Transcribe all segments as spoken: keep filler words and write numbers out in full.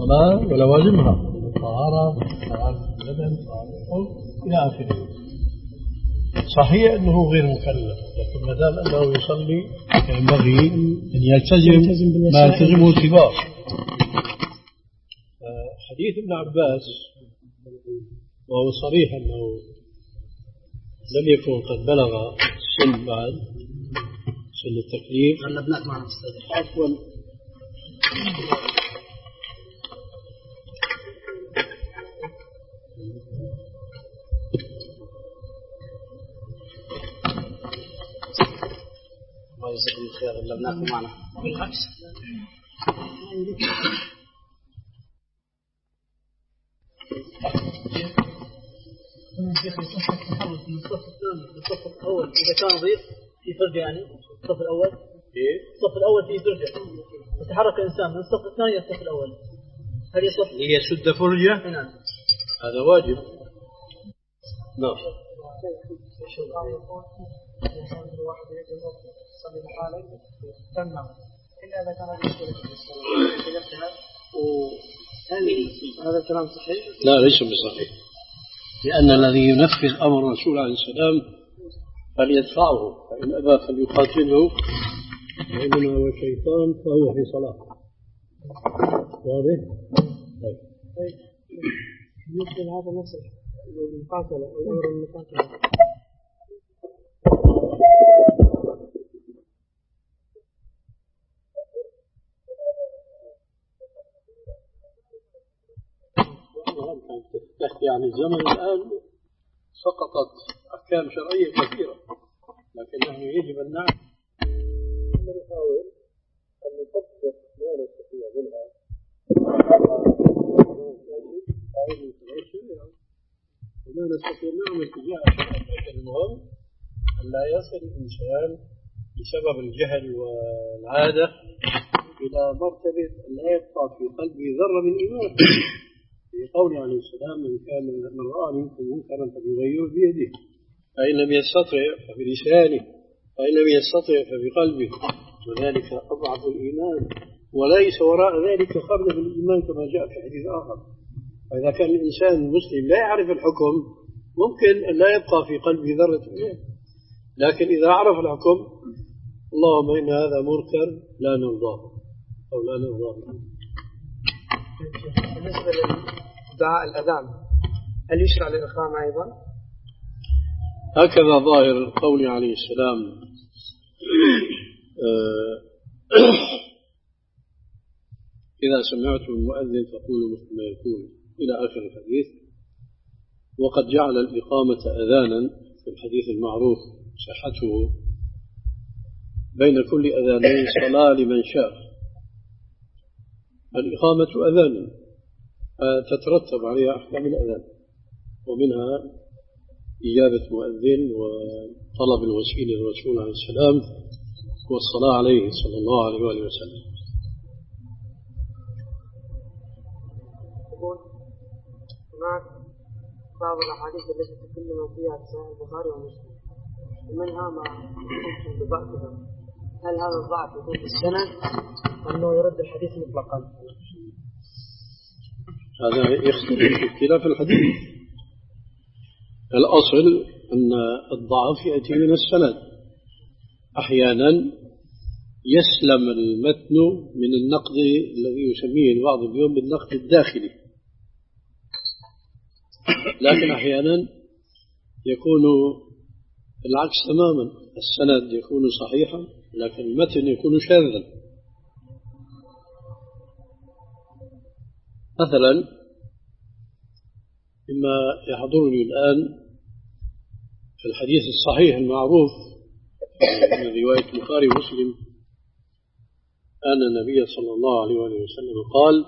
الصلاة ولوازمها، الطهارة، طهارة البدن، طهارة القلب إلى آخره. صحيح أنه غير مكلف، لكن ما دام أنه يصلي فينبغي أن يلتزم ما يلتزمه الكبار. حديث ابن عباس وهو صريح أنه لم يكن قد بلغ السن بعد سن التكليف. عفوا الله يجزاكم الخير، الأبناء معنا بالعكس. شيخ يصح التحرك من الصف الثاني للصف الأول إذا كان ضيق في فرجة، يعني الصف الأول إيه؟ الصف الأول فيه فرجة، يتحرك الإنسان من الصف الثاني إلى الصف الأول، هل يصح؟ ليسد فرجة؟ نعم. هذا واجب. نعم. الواحد يجب يصلي بحاله تمام إلا إذا كان هذا الكلام صحيح؟ لا ليس بصحيح، لأن الذي ينفذ أمر الرسول عليه السلام فليدفعه، فإن أبى فليقاتله، وإنما هو شيطان فهو في صلاة. واضح؟ طيب. يمكن هذا نفس المقاتلة أو أمر المقاتلة. يعني الزمن الآن سقطت أحكام شرعية كثيرة، لكنه يجب أن نعرف أن نحاول أن نطبق ما نستطيع منها وما نستطيع نعمل تجاه الشرع. المهم أن لا يصل الإنسان بسبب الجهل والعادة إلى مرتبة أن لا يبقى في قلبه ذرة من إيمان. في قوله عليه السلام: من كان من رأى منكم منكرا فليغيره بيده، فإن لم يستطع فبلسانه، فإن لم يستطع فبقلبه، وذلك أضعف الإيمان، وليس وراء ذلك خبل في الإيمان كما جاء في حديث آخر. فإذا كان الإنسان المسلم لا يعرف الحكم ممكن أن لا يبقى في قلبه ذرة إيمان، لكن إذا عرف الحكم اللهم إن هذا منكر لا نرضاه أو لا نرضاه. بالنسبة لدعاء الأذان هل يشرع للإقامة أيضا؟ هكذا ظاهر قول عليه السلام: إذا سمعتم المؤذن فقولوا مثل ما يقول إلى آخر الحديث. وقد جعل الإقامة أذانا في الحديث المعروف صحته: بين كل أذانين صلاة لمن شاء. الإقامة أذان تترتب عليها أحكام الأذان، ومنها إجابة مؤذن وطلب الوسيلة للرسول عليه السلام والصلاة عليه صلى الله عليه وآله وسلم. هناك بعض الأحاديث التي تكلم فيها صحيح البخاري ومسلم ومنها ما يمكن بضعفها، هل هذا الضعف يكون في السند أنه يرد الحديث مطلقا؟ هذا يختلف في اختلاف الحديث. الأصل أن الضعف يأتي من السند، أحيانا يسلم المتن من النقد الذي يسميه البعض اليوم بالنقد الداخلي، لكن أحيانا يكون العكس تماما، السند يكون صحيحا لكن المتن يكون شاذا. مثلا مما يحضرني الآن في الحديث الصحيح المعروف من رواية البخاري ومسلم أن النبي صلى الله عليه وسلم قال: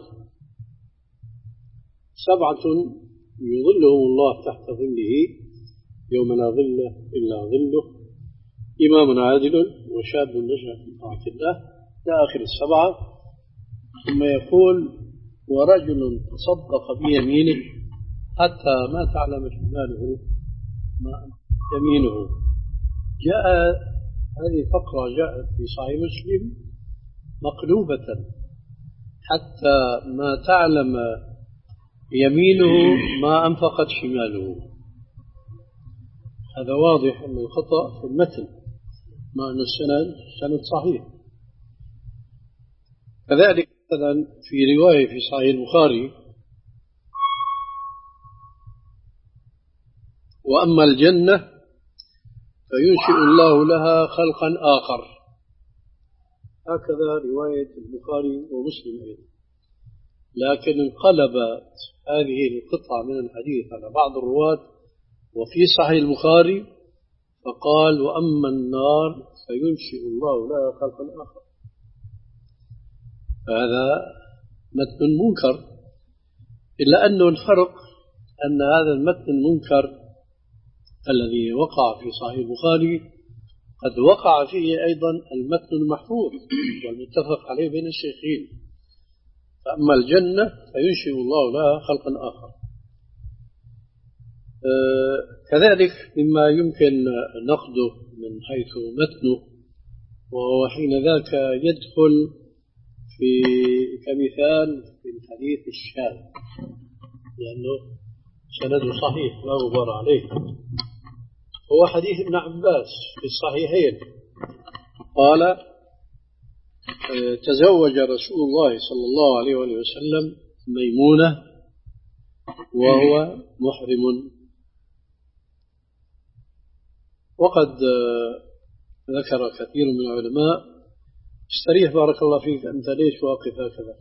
سبعة يظلهم الله تحت ظله يوم لا ظل إلا ظله: إمام عادل وشاب نشأ في طاعة الله، إلى آخر السبعة. ثم يقول: ورجل تصدق بيمينه حتى ما تعلم شماله ما يمينه. جاء هذه فقرة جاءت في صحيح مسلم مقلوبة حتى ما تعلم يمينه ما أنفقت شماله. هذا واضح أن الخطأ في المتن مع أن السند سند صحيح. كذلك مثلا في رواية في صحيح البخاري: وأما الجنة فينشئ الله لها خلقا آخر. هكذا رواية البخاري ومسلم أيضا. لكن انقلبت هذه القطعة من الحديث على بعض الرواة وفي صحيح البخاري فقال: وأما النار فينشئ الله لها خلقا آخر. هذا متن منكر، إلا أنه الفرق أن هذا المتن المنكر الذي وقع في صحيح البخاري قد وقع فيه أيضا المتن المحفوظ والمتفق عليه بين الشيخين: فأما الجنة فينشئ الله لها خلقا آخر. آه كذلك مما يمكن نقده من حيث متنه، وهو حين ذاك يدخل في كمثال في الحديث الشاذ، لأنه سنده صحيح لا غبار عليه. هو حديث ابن عباس في الصحيحين قال: تزوج رسول الله صلى الله عليه وسلم ميمونة وهو محرم. وقد ذكر كثير من العلماء. استريح بارك الله فيك، أنت ليش واقف هكذا؟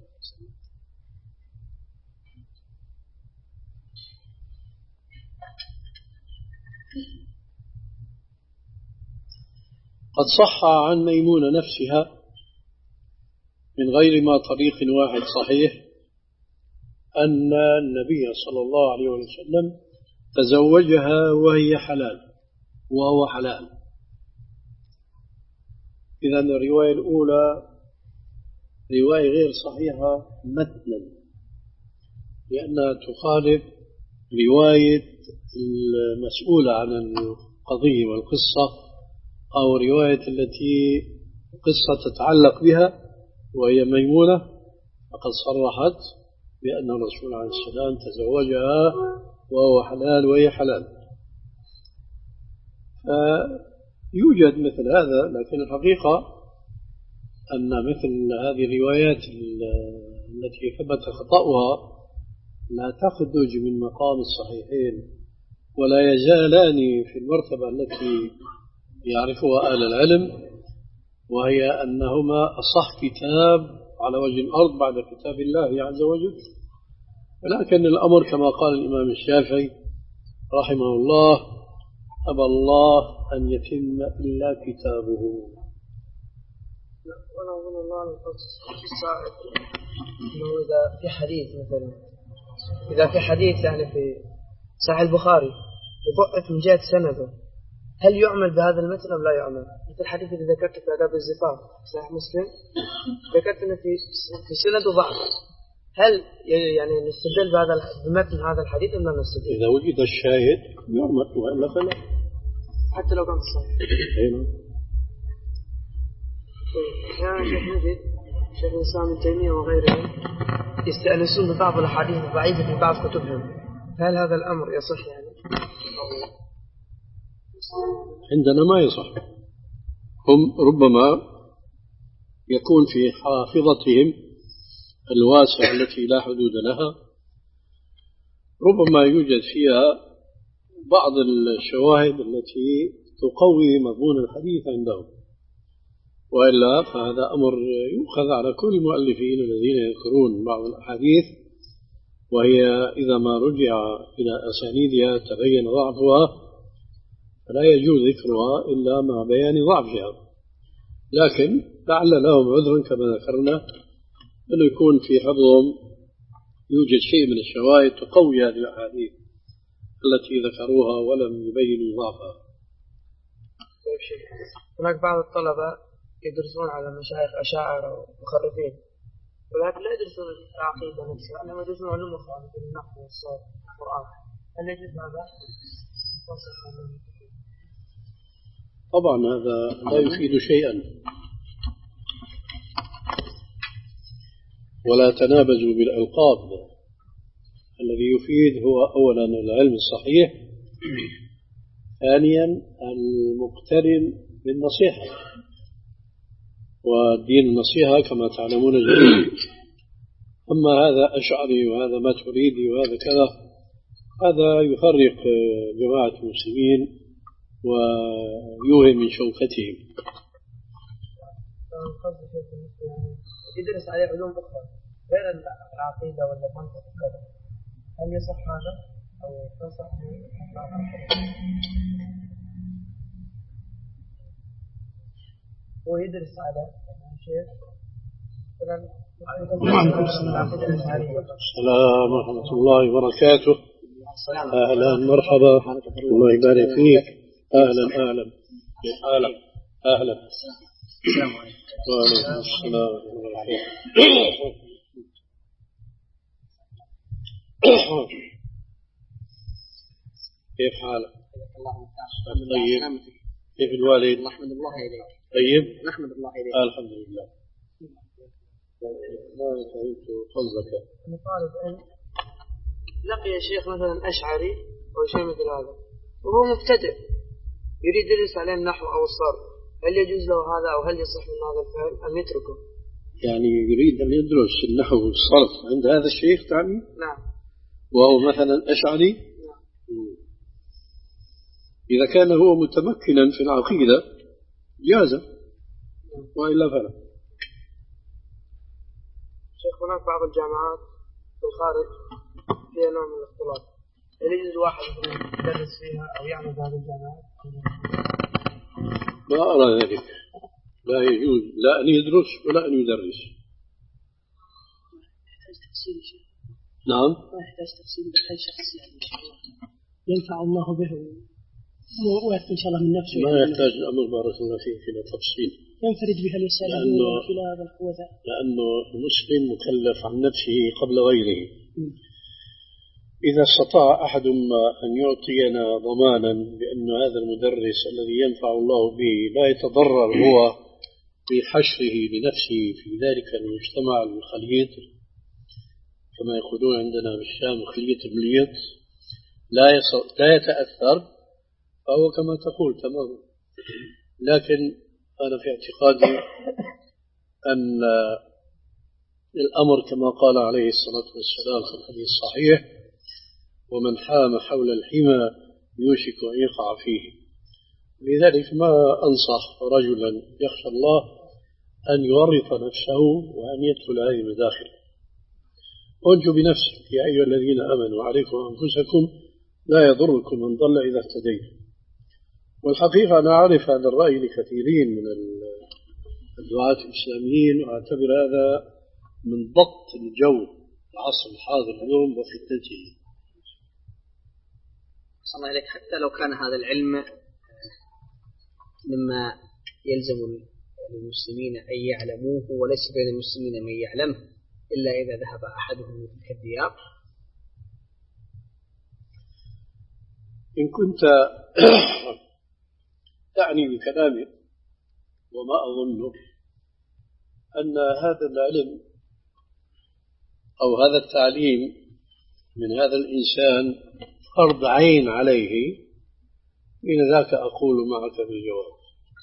قد صح عن ميمونة نفسها من غير ما طريق واحد صحيح أن النبي صلى الله عليه وسلم تزوجها وهي حلال وهو حلال. إذا الرواية الأولى رواية غير صحيحة متنا، لأنها تخالف رواية المسؤولة عن القضية والقصة، أو رواية التي قصة تتعلق بها وهي ميمونة، فقد صرحت بأن الرسول عليه السلام تزوجها وهو حلال وهي حلال. فيوجد مثل هذا، لكن الحقيقة أن مثل هذه الروايات التي ثبت خطأها لا تخرج من مقام الصحيحين، ولا يزالان في المرتبة التي يعرفها أهل العلم، وهي أنهما أصح كتاب على وجه الأرض بعد كتاب الله عز وجل. ولكن الأمر كما قال الإمام الشافعي رحمه الله: أبى الله أن يتم إلا كتابه. وأنا أظن الله الصائب أنه إذا في حديث مثلا، إذا في حديث يعني في صحيح البخاري يضعف من جهة سنده، هل يعمل بهذا المتن أم لا يعمل؟ مثل الحديث اللي ذكرته في آداب الزفاف صحيح مسلم، ذكرت أنه في في سند ضعف، هل يعني نستدل بهذا بمتن هذا الحديث أم لا نستدل؟ إذا وجد الشاهد يعمل، وإلا فلا، حتى لو كان صحيح. أيوة. أحيانا شيخ نجد شيخ الإسلام ابن تيمية وغيرهم يستأنسون ببعض الأحاديث الضعيفة في بعض كتبهم، هل هذا الأمر يصح يعني؟ عندنا ما يصح. هم ربما يكون في حافظتهم الواسعة التي لا حدود لها، ربما يوجد فيها بعض الشواهد التي تقوي مضمون الحديث عندهم، وإلا فهذا أمر يؤخذ على كل المؤلفين الذين يذكرون بعض الأحاديث وهي إذا ما رجع إلى أسانيدها تبين ضعفها، فلا يجوز ذكرها إلا مع بيان ضعفها. لكن لعل لهم عذرا كما ذكرنا، أنه يكون في حفظهم يوجد شيء من الشواهد تقوي هذه الأحاديث التي ذكروها ولم يبينوا ضعفها. هناك بعض الطلبة يدرسون على مشايخ أشاعرة ومخرفين، ولكن لا يدرسون العقيدة نفسها، إنما يدرسون علوم أخرى مثل النحو والصرف والقرآن. هل يجوز هذا؟ طبعا هذا لا يفيد شيئا. ولا تنابزوا بالألقاب. الذي يفيد هو أولا العلم الصحيح، ثانيا المقترن بالنصيحة، والدين النصيحة كما تعلمون جميعا. أما هذا أشعري وهذا ماتريدي وهذا كذا، هذا يفرق جماعة المسلمين ويوهم من شوكتهم. يدرس عليه علوم أخرى غير العقيدة ولا المنطق وكذا، هل يصح هذا أو تصح؟ هو يدرس على شيء السلام ورحمة الله وبركاته. أهلا مرحبا، الله يبارك فيك. أهلا أهلا أهلا أهلا. السلام عليكم. وعليكم السلام ورحمة الله. كيف حالك؟ طيب. كيف الوالد؟ نحمد الله إليك. طيب. نحمد الله إليك. الحمد لله. ما فهمت قصدك. طالب علم لقي شيخ مثلا أشعري أو شيء مثل هذا وهو مبتدئ يريد يدرس عليه النحو أو الصرف، هل يجوز له هذا أو هل يصح من هذا الفعل أم يتركه؟ يعني يريد أن يدرس النحو والصرف عند هذا الشيخ تعني؟ نعم. وهو مثلا أشعري؟ نعم. إذا كان هو متمكنا في العقيدة جاز، وإلا فلا. شيخ هناك بعض الجامعات في الخارج فيها نوع من الاختلاط، هل يجوز الواحد يدرس فيها أو يعمل بهذه الجامعات؟ لا أرى ذلك، لا يجوز لا أن يدرس ولا أن يدرس. يحتاج تفصيل شيء. نعم. ما يحتاج تفصيل، يحتاج شخص يعني ينفع الله به ويثبت إن شاء الله من نفسه. ما يحتاج الأمر بارك الله فيك إلى تفصيل. ينفرد بها الإنسان في هذا القوة. لأنه المسلم مكلف عن نفسه قبل غيره. م. إذا استطاع أحد أن يعطينا ضمانا بأن هذا المدرس الذي ينفع الله به لا يتضرر هو بحشره لنفسه في ذلك المجتمع الخليط، كما يقولون عندنا بالشام خليط مليط، لا لا يتأثر، فهو كما تقول تمام. لكن أنا في اعتقادي أن الأمر كما قال عليه الصلاة والسلام في الحديث الصحيح: ومن حام حول الحمى يوشك أن يقع فيه. لذلك ما أنصح رجلا يخشى الله أن يورط نفسه وأن يدخل هذه المداخل. أنجوا بنفسك يا أيها الذين آمنوا عليكم أنفسكم لا يضركم من ضل إذا اهتديتم. والحقيقة أنا أعرف هذا الرأي لكثيرين من الدعاة الإسلاميين، وأعتبر هذا من ضبط الجو العصر الحاضر اليوم وفتنته. صلى الله عليك. حتى لو كان هذا العلم مما يلزم المسلمين أن يعلموه وليس بين المسلمين من يعلمه إلا إذا ذهب أحدهم من تلك الديار. إن كنت تعني بكلامك، وما أظن أن هذا العلم أو هذا التعليم من هذا الإنسان فرض عين عليه، من ذاك أقول معك بالجواب.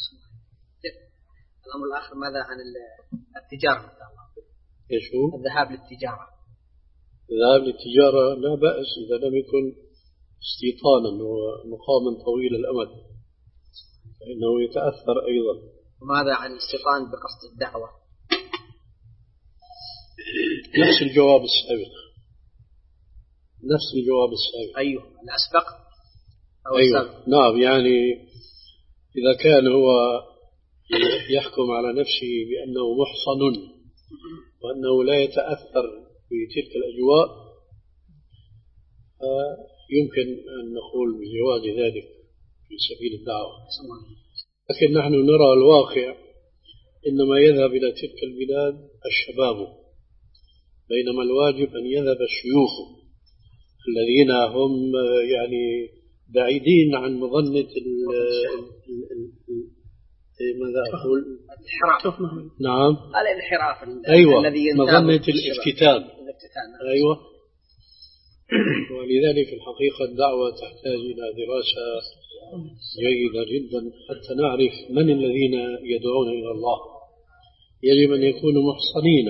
الأمر الآخر ماذا عن التجارة؟ إيش هو؟ الذهاب للتجارة. الذهاب للتجارة لا بأس إذا لم يكن استيطانا ومقاما طويل الأمد، فإنه يتأثر أيضا. وماذا عن الاستيطان بقصد الدعوة؟ نفس الجواب السابق، نفس الجواب السابق. أيوه الأسبق أو أيوه السابق. نعم، يعني إذا كان هو يحكم على نفسه بأنه محصن وأنه لا يتأثر بتلك الأجواء، يمكن أن نقول بجواز ذلك في سبيل الدعوة. لكن نحن نرى الواقع إنما يذهب إلى تلك البلاد الشباب، بينما الواجب أن يذهب الشيوخ الذين هم يعني بعيدين عن مظنة ماذا أقول؟ الانحراف. نعم. الانحراف أيوة. الذي مظنة الافتتان. الافتتان. أيوة. ولذلك الحقيقة الدعوة تحتاج إلى دراسة جيدة جدا حتى نعرف من الذين يدعون إلى الله. يجب أن يكونوا محصنين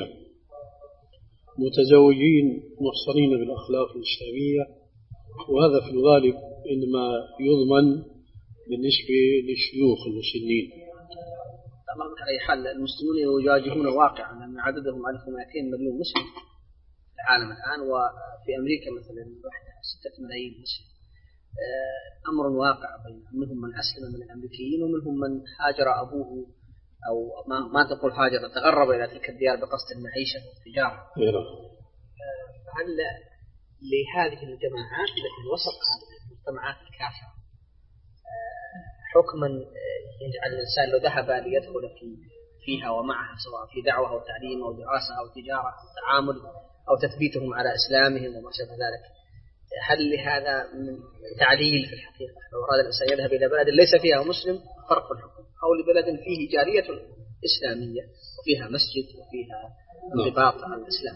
متزوجين محصنين بالأخلاق الإسلامية، وهذا في الغالب إنما يضمن بالنسبة للشيوخ المسنين. طبعا على أي حال المسلمون يواجهون واقعا أن عددهم ألف ومئتين مليون مسلم في العالم الآن، وفي أمريكا مثلا وحدها ستة ملايين مسلم. أمر واقع بين منهم من أسلم من الأمريكيين ومنهم من هاجر أبوه أو ما, ما تقول هاجر، تغرب إلى تلك الديار بقصد المعيشة والتجارة. هل لهذه الجماعات التي وسط هذه المجتمعات الكافرة حكما يجعل الإنسان لو ذهب ليدخل في فيها ومعها سواء في دعوة أو تعليم أو دراسة أو تجارة أو تعامل أو تثبيتهم على إسلامهم وما شابه ذلك، هل لهذا من تعليل في الحقيقة لو أراد الإنسان يذهب إلى بلد ليس فيها مسلم فرق الحكم، أو لبلد فيه جالية إسلامية وفيها مسجد وفيها انضباط على الإسلام؟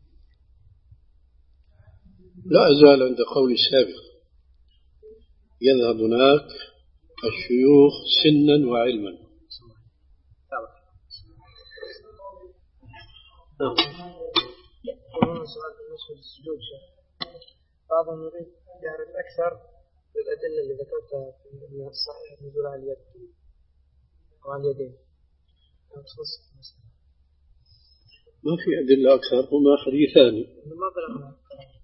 لا أزال عند قولي السابق، يذهب هناك الشيوخ سنا وعلما. سؤال بالنسبة للسجود شيخ، بعضهم يريد يعرف أكثر بالأدلة اللي ذكرتها في الصحيح نزول على اليد وعلى اليدين. ما في أدلة أكثر، هما حديثان. ما بلغنا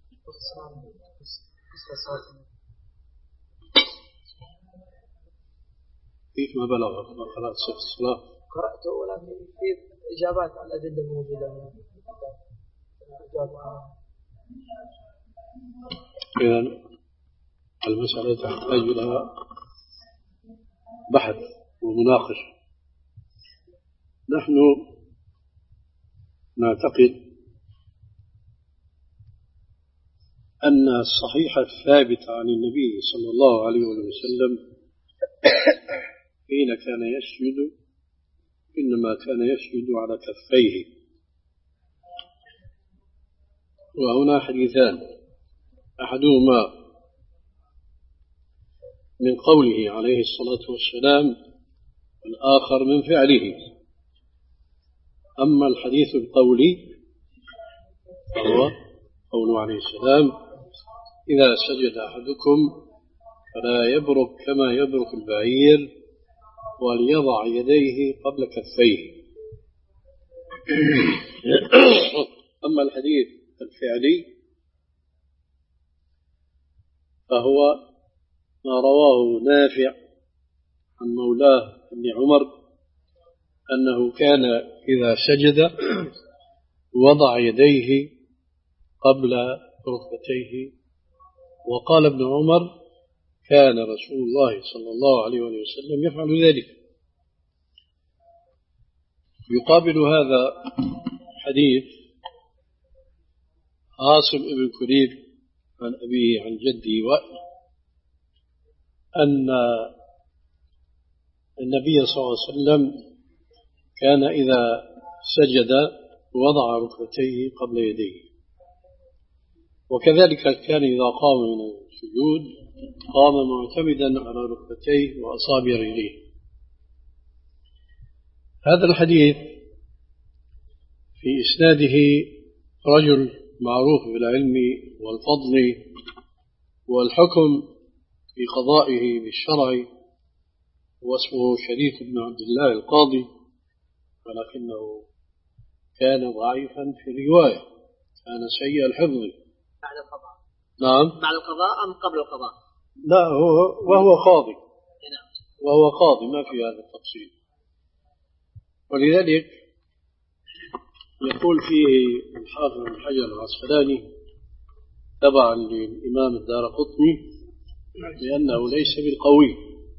كيف ما بلغ ما قرأت في الصلاة؟ قرأته ولكن في إجابات على الأدلة الموجودة. إذن المسألة تحتاج إلى بحث ومناقشة. نحن نعتقد أن الصحيح الثابت عن النبي صلى الله عليه وسلم حين كان يسجد إنما كان يسجد على كفيه. وهنا حديثان، أحدهما من قوله عليه الصلاة والسلام والآخر من فعله. أما الحديث القولي فهو قوله عليه السلام: إذا سجد أحدكم فلا يبرك كما يبرك البعير وليضع يديه قبل كفيه. أما الحديث الفعلي فهو ما رواه نافع عن مولاه ابن عمر أنه كان إذا سجد وضع يديه قبل ركبتيه. وقال ابن عمر: كان رسول الله صلى الله عليه وسلم يفعل ذلك. يقابل هذا حديث عاصم بن كريب عن أبيه عن جده وائل أن النبي صلى الله عليه وسلم كان إذا سجد وضع ركبتيه قبل يديه، وكذلك كان إذا قام من السجود قام معتمدا على ركبتيه وأصابع رجليه. هذا الحديث في إسناده رجل معروف بالعلم والفضل والحكم في قضائه بالشرع، واسمه شريف بن عبد الله القاضي، ولكنه كان ضعيفا في الرواية، كان سيء الحفظ. بعد القضاء. نعم. بعد القضاء أم قبل القضاء؟ لا، هو وهو قاضي، وهو قاضي ما في هذا التفصيل. ولذلك يقول فيه الحافظ بن حجر العسقلاني تبعا للإمام الدارقطني بأنه ليس بالقوي.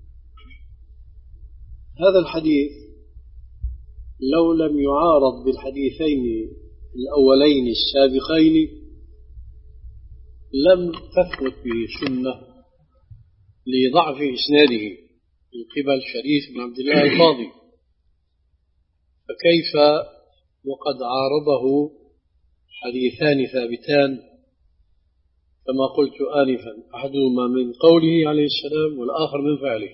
هذا الحديث لو لم يعارض بالحديثين الأولين السابقين لم تثبت به سنة لضعف إسناده من قبل شريف بن عبد الله القاضي. فكيف وقد عارضه حديثان ثابتان كما قلت آنفا، أحدهما من قوله عليه السلام والآخر من فعله.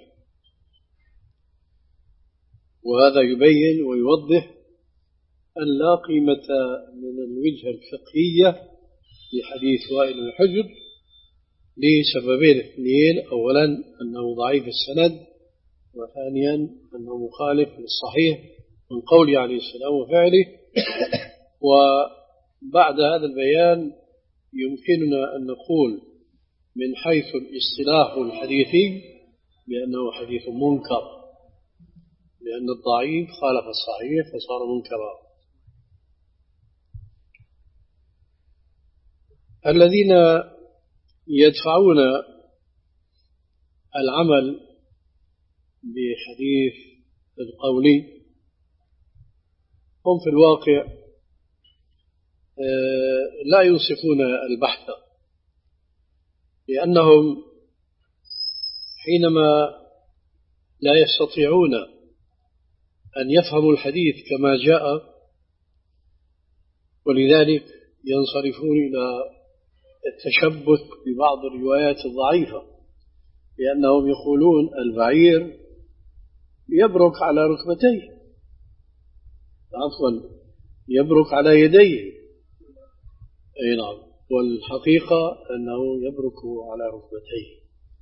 وهذا يبين ويوضح أن لا قيمة من الوجهة الفقهية لحديث وائل بن حجر لسببين اثنين: أولا أنه ضعيف السند، وثانيا أنه مخالف للصحيح من قوله عليه السلام وفعله. وبعد هذا البيان يمكننا أن نقول من حيث الاصطلاح الحديثي بأنه حديث منكر، لأن الضعيف خالف الصحيح فصار منكرا. الذين يدفعون العمل بحديث القولي هم في الواقع لا ينصفون البحث، لأنهم حينما لا يستطيعون أن يفهموا الحديث كما جاء، ولذلك ينصرفون إلى التشبث ببعض الروايات الضعيفة، لأنهم يقولون البعير يبرك على ركبتيه، عفوا يبرك على يديه، أي نعم، والحقيقة أنه يبرك على ركبتيه.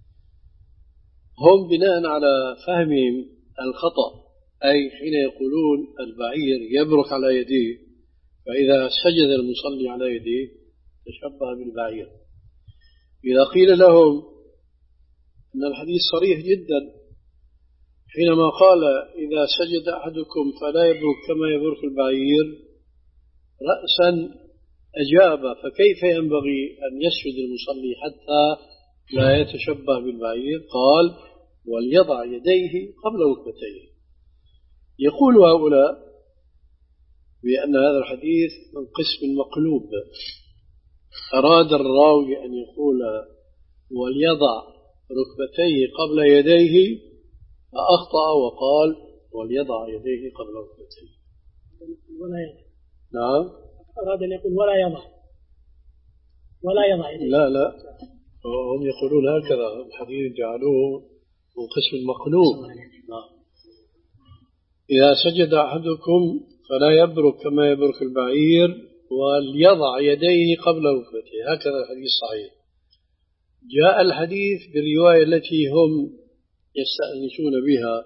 هم بناء على فهمهم الخطأ، أي حين يقولون البعير يبرك على يديه، فإذا سجد المصلي على يديه تشبه بالبعير. إذا قيل لهم أن الحديث صريح جدا حينما قال إذا سجد أحدكم فلا يبرك كما يبرك البعير، رأسا أجاب فكيف ينبغي أن يسجد المصلي حتى لا يتشبه بالبعير؟ قال وليضع يديه قبل ركبتيه. يقول هؤلاء بأن هذا الحديث من قسم مقلوب، أراد الراوي أن يقول وليضع ركبتيه قبل يديه فأخطأ وقال وليضع يديه قبل ركبتيه ولا يضع. نعم، أراد أن يقول ولا يضع ولا يضع يديه. لا لا، هم يقولون هكذا، الحديث جعلوه من قسم المقلوب. نعم. إذا سجد أحدكم فلا يبرك كما يبرك البعير وليضع يديه قبل ركبتيه، هكذا الحديث صحيح. جاء الحديث بالرواية التي هم يستأنسون بها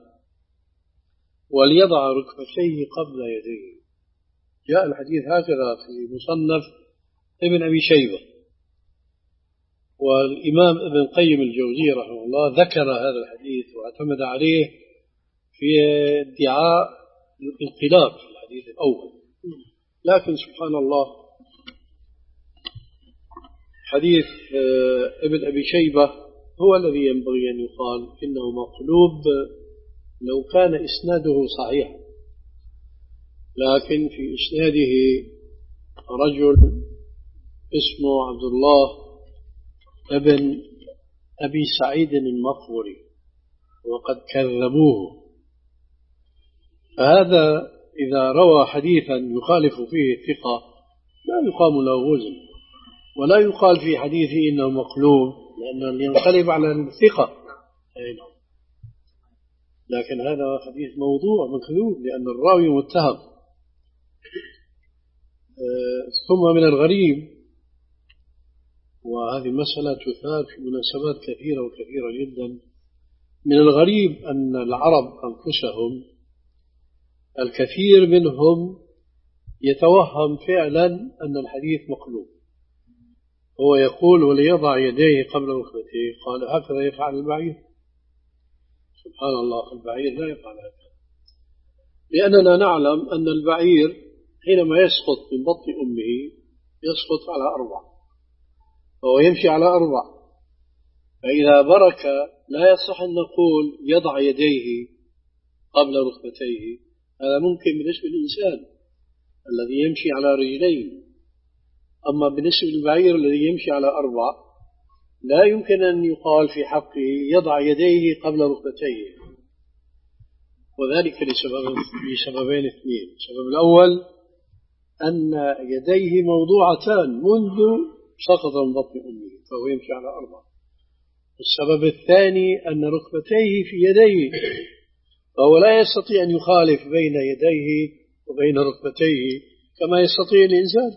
وليضع ركبتيه قبل يديه، جاء الحديث هكذا في مصنف ابن أبي شيبة. والإمام ابن قيم الجوزي رحمه الله ذكر هذا الحديث واعتمد عليه في ادعاء الانقلاب في الحديث الأول. لكن سبحان الله حديث ابن أبي شيبة هو الذي ينبغي أن يقال إنه مقلوب لو كان إسناده صحيح، لكن في إسناده رجل اسمه عبد الله ابن أبي سعيد المقبري وقد كذبوه، فهذا إذا روى حديثا يخالف فيه الثقة لا يقام له وزن، ولا يقال في حديثه إنه مقلوب لأنه ينقلب على الثقة. لكن هذا حديث موضوع مكذوب لأن الراوي متهم. ثم من الغريب، وهذه مسألة تثار في مناسبات كثيرة وكثيرة جدا، من الغريب أن العرب أنفسهم الكثير منهم يتوهم فعلا أن الحديث مقلوب. هو يقول وليضع يديه قبل ركبتيه، قال هكذا يفعل البعير. سبحان الله، البعير لا يفعل هكذا، لأننا نعلم أن البعير حينما يسقط من بطن أمه يسقط على أربع، فهو يمشي على أربع، فإذا برك لا يصح أن نقول يضع يديه قبل ركبتيه، هذا ممكن بالنسبة للإنسان الذي يمشي على رجلين، أما بالنسبة للبعير الذي يمشي على أربع لا يمكن أن يقال في حقه يضع يديه قبل ركبتيه. وذلك لسبب لسببين اثنين. السبب الأول أن يديه موضوعتان منذ سقط من بطن أمه فهو يمشي على أربع. والسبب الثاني أن ركبتيه في يديه فهو لا يستطيع أن يخالف بين يديه وبين ركبتيه كما يستطيع الإنسان.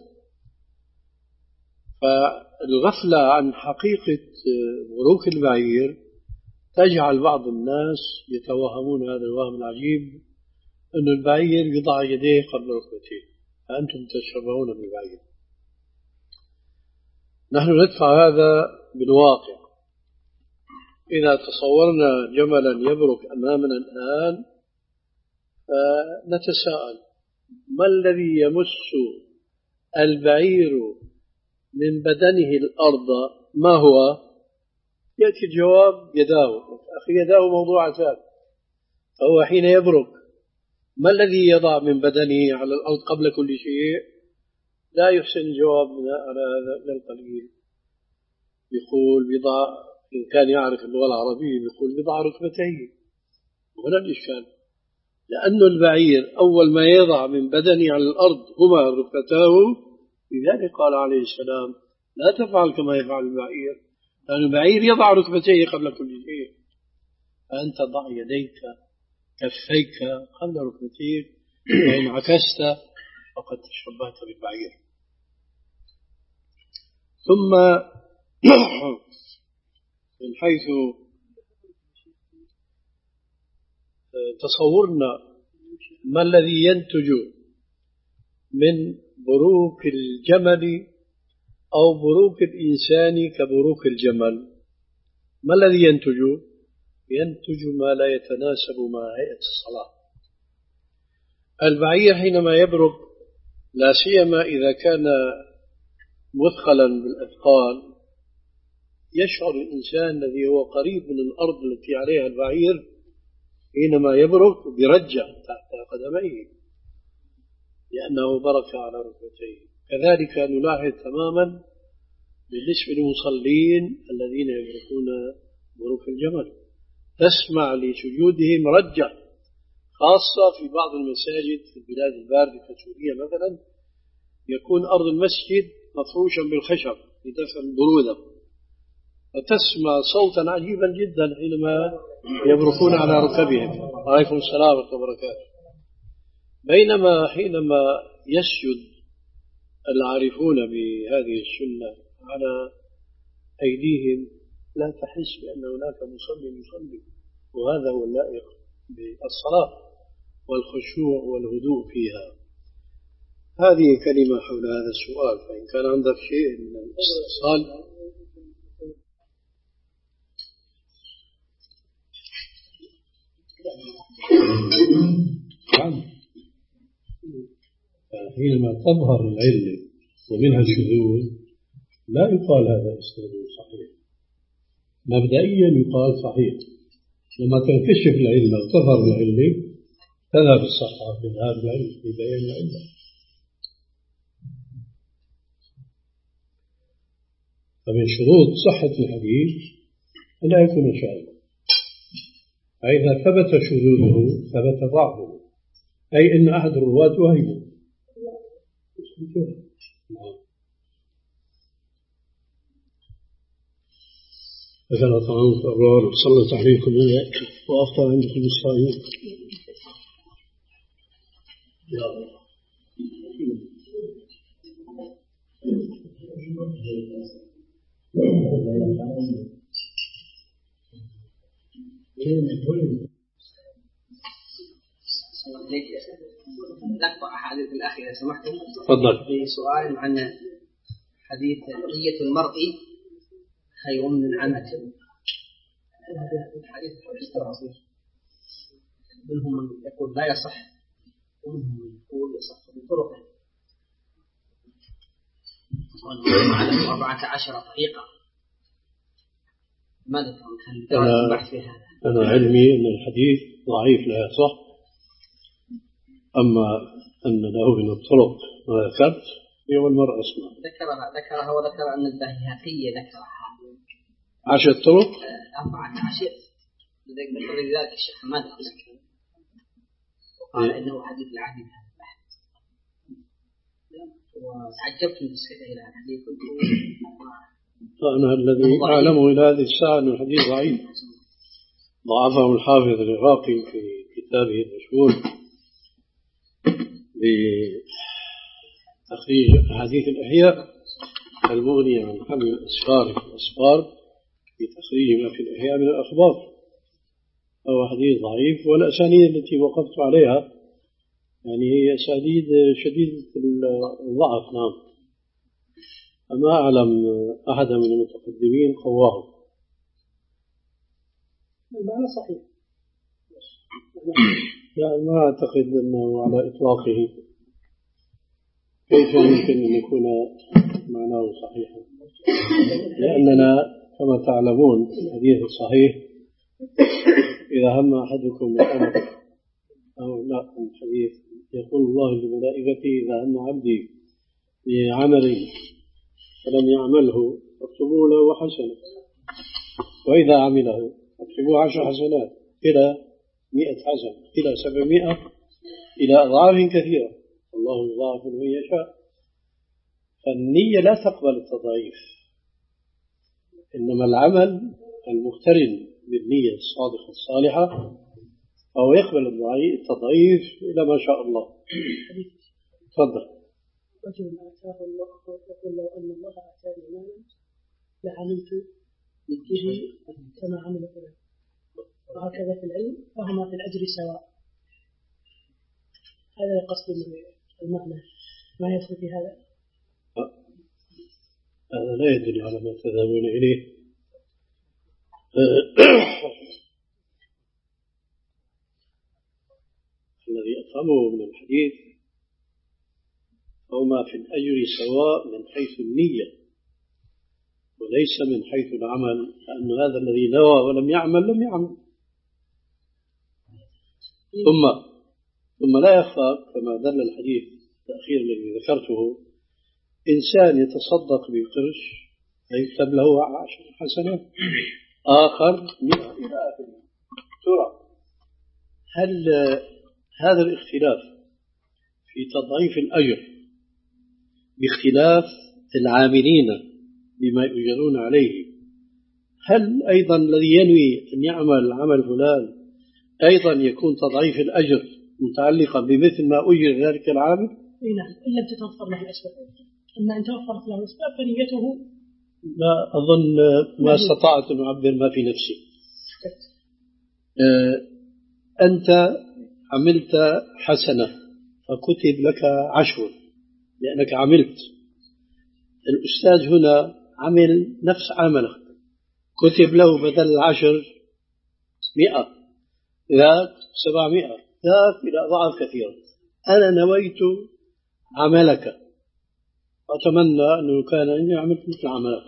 فالغفلة عن حقيقة بروك البعير تجعل بعض الناس يتوهمون هذا الوهم العجيب أن البعير يضع يديه قبل ركبتيه، فأنتم تشبهون بالبعير. نحن ندفع هذا بالواقع. إذا تصورنا جملا يبرك أمامنا الآن فنتساءل ما الذي يمس البعير من بدنه الأرض؟ ما هو؟ يأتي الجواب يداه. أخي يداه موضوعتان، فهو حين يبرك ما الذي يضع من بدنه على الأرض قبل كل شيء؟ لا يحسن الجواب على هذا القليل. يقول بضع، إن كان يعرف اللغة العربية يقول بضع ركبتيه. وهنا الإشكال، لأن البعير أول ما يضع من بدنه على الأرض هما ركبتاه. لذلك قال عليه السلام لا تفعل كما يفعل البعير، لأن البعير يضع ركبتيه قبل كل شيء، فأنت ضع يديك كفيك قبل ركبتيك، وإن عكست فقد تشبهت بالبعير. ثم من حيث تصورنا ما الذي ينتج من بروك الجمل أو بروك الإنسان كبروك الجمل، ما الذي ينتج؟ ينتج ما لا يتناسب مع هيئة الصلاة. البعير حينما يبرك لا سيما إذا كان مثقلا بالأثقال يشعر الإنسان الذي هو قريب من الأرض التي عليها البعير حينما يبرك برجة تحت قدميه لأنه برك على ركبتيه. كذلك نلاحظ تماما بالنسبة للمصلين الذين يبركون بروك الجمل، تسمع لسجودهم رجة، خاصة في بعض المساجد في البلاد الباردة كسوريا مثلا يكون أرض المسجد مفروشا بالخشب لدفع البرودة، فتسمع صوتا عجيبا جدا حينما يبركون على ركبهم. عليكم السلام ورحمة الله وبركاته. بينما حينما يسجد العارفون بهذه السنة على أيديهم لا تحس بأن هناك مصلي يصلي، وهذا هو اللائق بالصلاة والخشوع والهدوء فيها. هذه كلمة حول هذا السؤال، فإن كان عندك شيء من الاستفسار. حينما تظهر العلة ومنها الشذوذ لا يقال هذا إسناد صحيح، مبدئيا يقال صحيح. لما تنكشف العلة وتظهر العلة تذهب الصحة من هذا العلة في بيان العلة. فمن شروط صحة الحديث أن لا يكون شاذا، فإذا ثبت شذوذه ثبت ضعفه، أي أن أحد الرواة وهمه. فكان طعامك أبرار وصلت عليكم الملائكة وأفطر عندكم الصائمين. يا الله نقطع أحاديث الأخ إذا سمحتم. تفضل. في سؤال عن حديث نية المرء خير من عمله. الحديث حديث عظيم، منهم من يقول لا يصح ومنهم من يقول يصح بطرقه، على أربعة عشر طريقة. ماذا تفهم؟ هل البحث في هذا؟ أنا علمي أن الحديث ضعيف لا يصح، أما أن له من الطرق ما ذكرت يوم المرء أصلا ذكرها ذكرها وذكر أن البيهقي ذكرها عشر طرق أربعة عشر. ذكر لذلك الشيخ حماد قال إنه حديث العهد بهذا البحث، وتعجبت من نسخته إلى الحديث. أنا الذي أعلمه إلى هذه الساعة أن الحديث ضعيف، ضعفه الحافظ العراقي في كتابه المشهور بتخريج أحاديث الإحياء المغني عن حمل الأسفار الأسفار في تخريج ما في الإحياء من الأخبار. هو حديث ضعيف، والأسانيد التي وقفت عليها يعني هي أسانيد شديدة الضعف. نعم، أما أعلم أحد من المتقدمين قواه. المعنى صحيح، يعني ما أعتقد أنه على إطلاقه، كيف يمكن أن يكون معناه صحيحا؟ لأننا كما تعلمون الحديث الصحيح إذا هم أحدكم بالأمر أو لا، الحديث يقول الله لملائكته إذا هم عبدي بعمل فلم يعمله فاكتبوا له حسنة، وإذا عمله فاكتبوا عشر حسنات إلى مئة حسنة إلى سبعمائة إلى أضعاف كثيرة، الله يضاعف من يشاء. فالنية لا تقبل التضعيف، إنما العمل المقترن بالنية الصادقة الصالحة أو يقبل التضعيف إلى ما شاء الله. تفضل. رجل آتاه الله يقول لو أن الله آتاني مالا لعملت به كما عمل فلان، وهكذا في العلم فهما في الأجر سواء. هذا القصد من المعنى، ما يدخل في هذا. هذا لا يدل على ما تذهبون إليه. الذي أفهمه من الحديث هما في الأجر سواء من حيث النية وليس من حيث العمل، لأن هذا الذي نوى ولم يعمل لم يعمل. ثم ثم لا يخفى كما دل الحديث الأخير الذي ذكرته، إنسان يتصدق بقرش فيكتب له عشر حسنات، آخر مئة إلى آخره. ترى هل هذا الاختلاف في تضعيف الأجر باختلاف العاملين بما يؤجرون عليه، هل أيضا الذي ينوي أن يعمل عمل فلان أيضا يكون تضعيف الأجر متعلقا بمثل ما أجر ذلك العامل؟ اي نعم، إن لم تتوفر له الأسباب. أما أن توفرت له الأسباب فنيته لا أظن ما استطعت أن أعبر ما في نفسي. أنت عملت حسنة فكتب لك عشر لأنك عملت. الأستاذ هنا عمل نفس عملك، كتب له بدل العشر مئة، ذاك سبعمائة، ذاك إلى أضعاف كثيرة. أنا نويت عملك وأتمنى أنه كان أني عملت مثل عملك،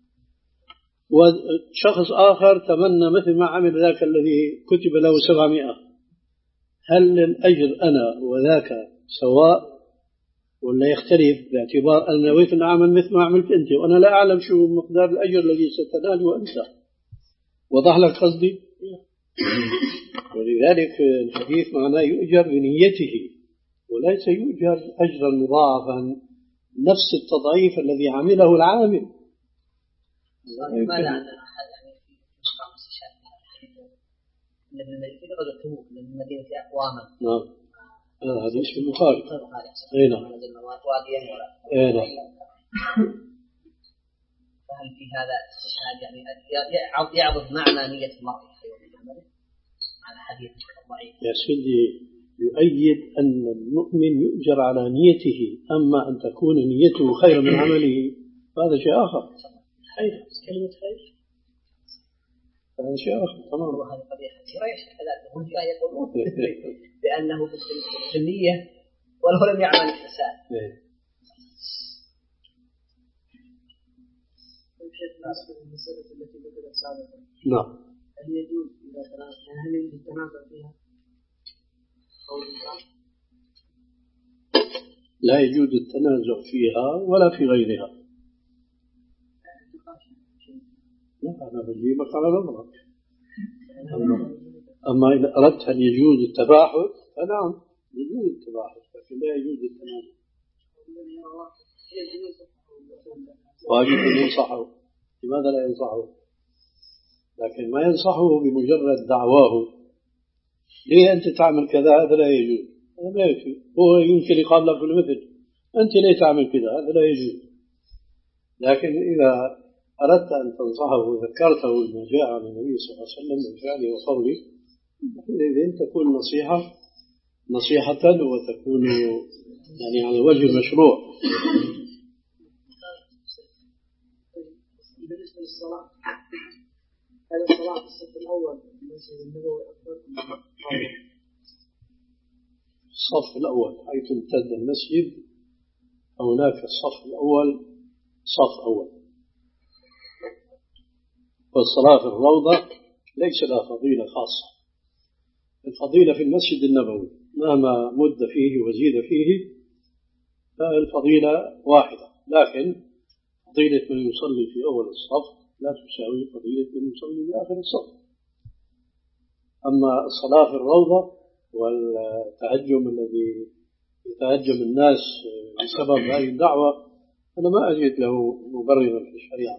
وشخص آخر تمنى مثل ما عمل ذاك الذي كتب له سبعمائة. هل الأجر أنا وذاك سواء ولا يختلف باعتبار أن نويت أن أعمل مثل ما عملت أنت وأنا لا أعلم شو مقدار الأجر الذي ستناله أنت؟ وضح لك قصدي؟ ولذلك الحديث معناه يؤجر بنيته وليس يؤجر أجرا مضاعفا نفس التضعيف الذي عمله العامل. لماذا عندنا أحد يعني في مقام استشهاد إن ابن المدينة رجل تموت من المدينة أقواما. نعم، هذا حديث في البخاري. أي نعم. أي نعم. فهل في هذا استشهاد يعني يعرض معنى نية المرء في يوم عمله على حديث الضعيف؟ يا سيدي يؤيد أن المؤمن يؤجر على نيته، أما أن تكون نيته خير من عمله هذا شيء آخر. خير، كلمة خير هذا شيء آخر تمام. وهذه قضية كثيرة يشهد كذلك هم جاء يقولون بأنه في النية ولو لم يعمل الإنسان. المسألة التي ذكرت سابقا، نعم، هل يجوز إذا تنازع هل يجوز التنازع فيها؟ لا يجوز التنازع فيها ولا في غيرها. لا أنا بجيبك على نظرك. أما إذا أردت هل يجوز التباحث فنعم يجوز التباعد لكن لا يجوز التنازل. واجب أن ينصحه. لماذا لا ينصحه؟ لكن ما ينصحه بمجرد دعواه ليه أنت تعمل كذا، هذا لا يجوز، هذا ما يكفي. هو يمكن يقال له مثل أنت ليه تعمل كذا، هذا لا يجوز. لكن إذا أردت أن تنصحه وذكرته بما جاء عن النبي صلى الله عليه وسلم من فعله وقوله، إذن تكون نصيحة نصيحة وتكون يعني على وجه المشروع. بالنسبة للصلاة، هل الصلاة في الصف الأول في المسجد النبوي أفضل؟ الصف الأول حيث امتد المسجد هناك الصف الأول صف أول، والصلاة في الروضة ليس لها فضيلة خاصة. الفضيلة في المسجد النبوي مهما مد فيه وزيد فيه فالفضيلة واحدة، لكن فضيلة من يصلي في أول الصف لا تساوي فضيلة من يصلي في آخر الصف. أما الصلاة في الروضة والتهجم الذي يتهجم الناس بسبب هذه الدعوة أنا ما أجد له مبررا في الشريعة.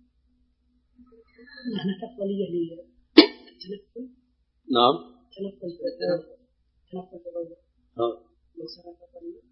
هناك أفضلية للتنفل. نعم. تنفل تنفل في الروضة. آه. ليس هناك أفضلية.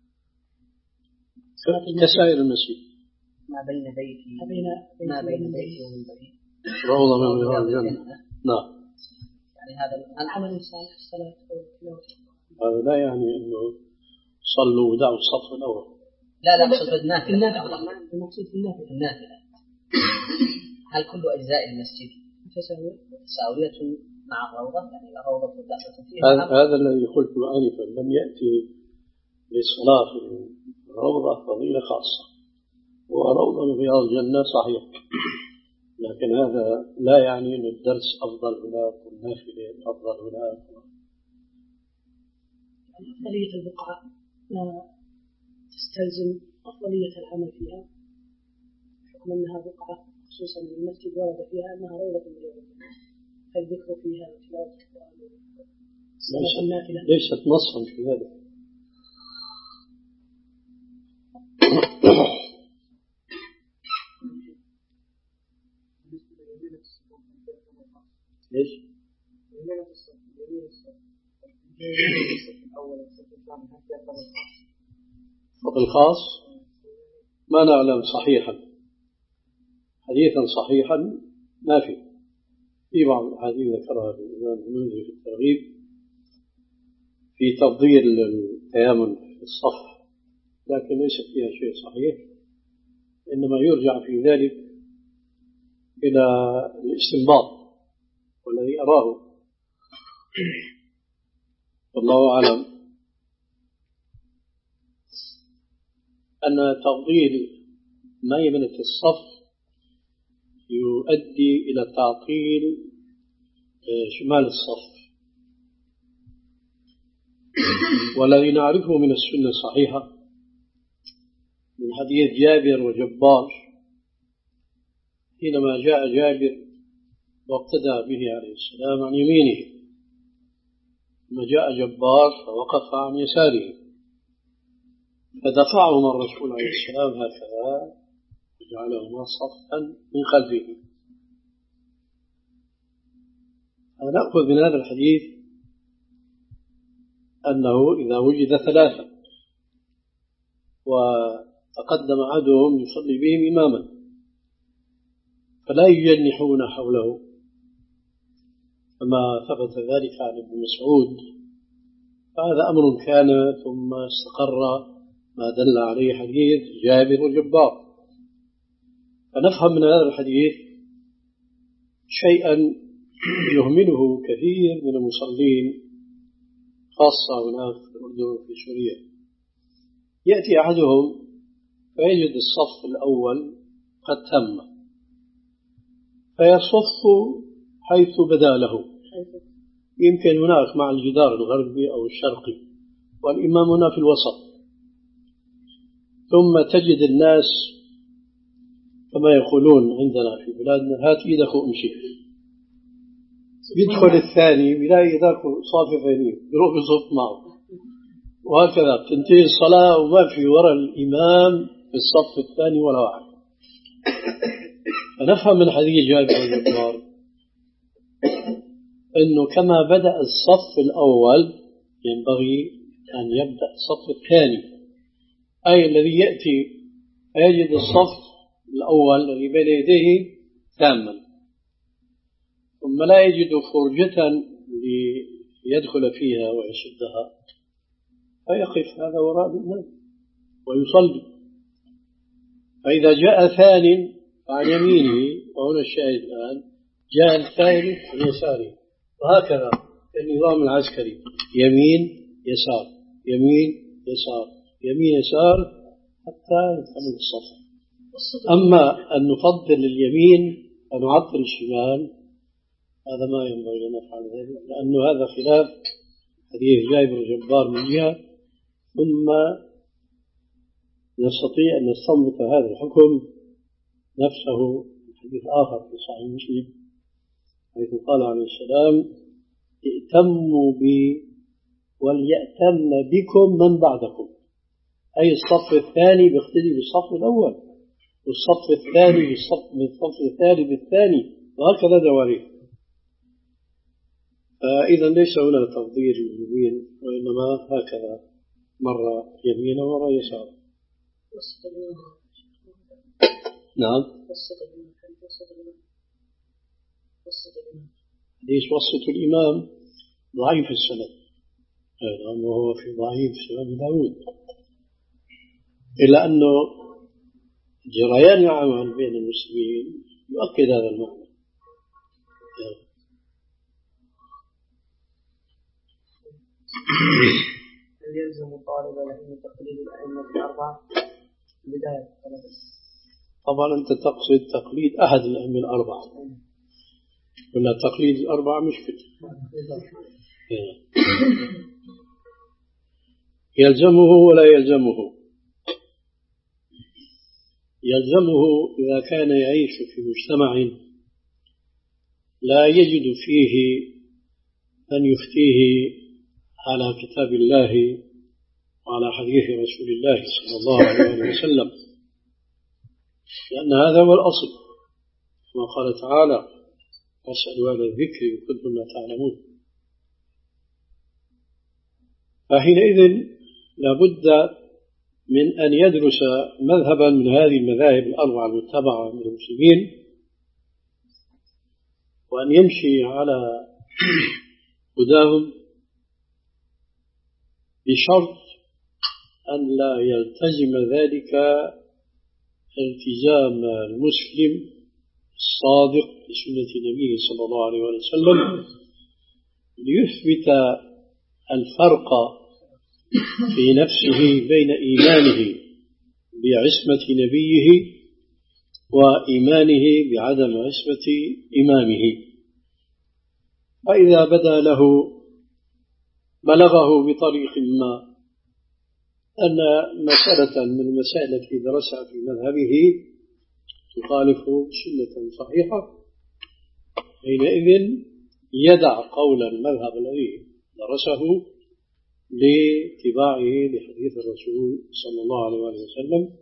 كسائر المسجد. ما بين بيتي ما بين ما بين بيتي ومنبري روضة من رياض الجنة. نعم. يعني هذا العمل الصالح الصلاة والتلاوة. هذا لا يعني أنه صلوا ودعوا الصف الأول. لا لا أقصد بالنافلة. النافلة. المقصود بالنافلة. النافلة. هل كل أجزاء المسجد متساوية متساوية مع الروضة؟ يعني الروضة داخلة فيها. هذا, هذا الذي قلت آنفا لم يأتي للصلاة في الروضة فضيلة خاصة، وروضة من رياض الجنة صحيح، لكن هذا لا يعني أن الدرس أفضل هناك والنافلة أفضل هناك. أفضلية البقعة لا تستلزم أفضلية العمل فيها، حكم أنها بقعة خصوصا المسجد ورد فيها أنها روضة من رياض الجنة، فالذكر فيها وتلاوة القرآن والصلاة النافلة ليست نصا في ذلك. ليش؟ فضل خاص ما نعلم صحيحا، حديثا صحيحا ما في. في بعض الحديث ذكرها الإمام المنذري في الترغيب في تفضيل التيامن في الصف، لكن ليس فيها شيء صحيح، إنما يرجع في ذلك إلى الاستنباط، والذي أراه والله أعلم أن تفضيل ميمنة الصف يؤدي إلى تعطيل شمال الصف، والذي نعرفه من السنة الصحيحة من حديث جابر وجبار حينما جاء جابر واقتدى به عليه السلام عن يمينه، ثم جاء جبار فوقف عن يساره فدفعهما الرسول عليه السلام هكذا وجعلهما صفا من خلفه. نأخذ من هذا الحديث أنه إذا وجد ثلاثة وتقدم أحدهم يصلي بهم إماما فلا يجنحون حوله، كما ثبت ذلك عن ابن مسعود، فهذا أمر كان ثم استقر ما دل عليه حديث جابر وجبار. فنفهم من هذا الحديث شيئا يهمله كثير من المصلين خاصة هناك في الأردن وفي سوريا. يأتي أحدهم فيجد الصف الأول قد تم فيصف حيث بدا له، يمكن هناك مع الجدار الغربي أو الشرقي والإمام هنا في الوسط، ثم تجد الناس كما يقولون عندنا في بلادنا هات إيدك وامشي، يدخل الثاني بلا إيدك صافي فينيه يروح يصف معه، وهكذا تنتهي الصلاة وما في وراء الإمام في الصف الثاني ولا واحد. فنفهم من حديث جابر بن عبد أنه كما بدأ الصف الأول ينبغي أن يبدأ الصف الثاني، أي الذي يأتي فيجد الصف الأول الذي بين يديه تاما، ثم لا يجد فرجة ليدخل فيها ويشدها فيقف هذا وراء الإمام ويصلي. فإذا جاء ثان عن يمينه، وهنا الشاهد الآن، جاء الثاني عن يساره، وهكذا النظام العسكري، يمين يسار يمين يسار يمين يسار حتى يكمل الصف. أما أن نفضل اليمين ونعطل الشمال هذا ما ينبغي أن نفعل ذلك، لأنه هذا خلاف حديث جابر جبار من جهة، ثم نستطيع أن نستنبط هذا الحكم نفسه في حديث آخر في صحيح مسلم حيث قال عليه السلام: ائتموا بي وليأتم بكم من بعدكم، أي الصف الثاني بيقتدي بالصف الأول، والصف الثاني بالصف من الصف الثاني بالثاني، وهكذا دواليه. فإذا ليس هنا تفضيل اليمين، وإنما هكذا مرة يمين ومرة يسار. نعم. حديث وسط الإمام ضعيف السند، لأنه هو في ضعيف سنن داود، إلا أنه جريان العمل بين المسلمين يؤكد هذا المعنى. هل يلزم طالب العلم تقليد الأئمة الأربعة بداية الطلب؟ طبعا أنت تقصد تقليد أحد الأئمة الأربعة، ولا تقليد الأربعة مشكلة. يلزمه ولا يلزمه؟ يلزمه إذا كان يعيش في مجتمع لا يجد فيه أن يفتيه على كتاب الله وعلى حديث رسول الله صلى الله عليه وسلم، لأن هذا هو الأصل، كما قال تعالى: واسألوا أهل الذكر إن كنتم لا تعلمون. فحينئذ لابد من أن يدرس مذهبا من هذه المذاهب الأربعة المتبعة من المسلمين، وأن يمشي على هداهم، بشرط أن لا يلتزم ذلك التزام المسلم الصادق بسنة نبيه صلى الله عليه وسلم، ليثبت الفرق في نفسه بين إيمانه بعصمة نبيه وإيمانه بعدم عصمة إمامه. فإذا بدا له بلغه بطريق ما أن مسألة من المسائل التي درسها في مذهبه تخالف سنة صحيحة، حينئذ يدع قول المذهب الذي درسه لاتباعه لحديث الرسول صلى الله عليه وسلم،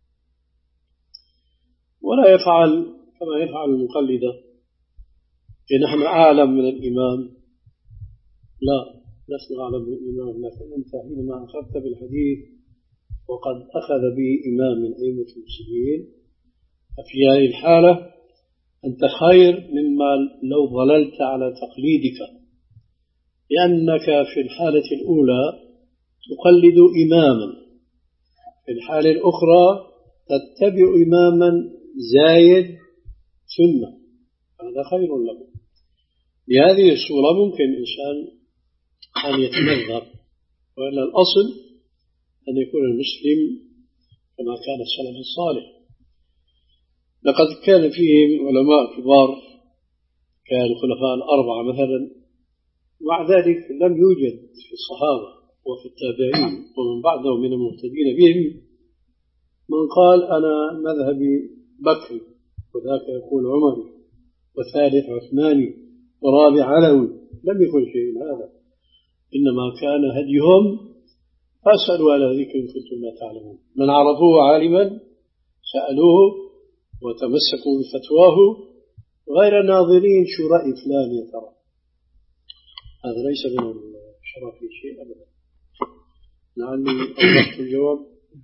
ولا يفعل كما يفعل المقلدة: إن نحن أعلم من الإمام. لا، لسنا أعلم من الإمام، لكن أنت حينما أخذت بالحديث وقد أخذ به إمام من أئمة المسلمين، ففي هذه الحالة أنت خير مما لو ضللت على تقليدك، لأنك في الحالة الأولى تقلد إماما، في الحالة الأخرى تتبع إماما زايد سنة، هذا خير لك. بهذه الصورة ممكن الإنسان أن يتمذهب، وإلا الأصل أن يكون المسلم كما كان السلف الصالح. لقد كان فيهم علماء كبار كالخلفاء الأربعة مثلا، مع ذلك لم يوجد في الصحابة وفي التابعين ومن بعدهم من المهتدين بهم من قال أنا مذهبي بكري، وذاك يقول عمري، وثالث عثماني، ورابع علوي. لم يكن شيء من هذا، إنما كان هديهم فاسألوا على ذكر إن كنتم لا تعلمون. من عرفوه عالما سألوه وتمسكوا بفتواه غير ناظرين شو رأي فلان يا ترى. هذا ليس من الشرف في شيء أبدا. لعلي أوضحت الجواب.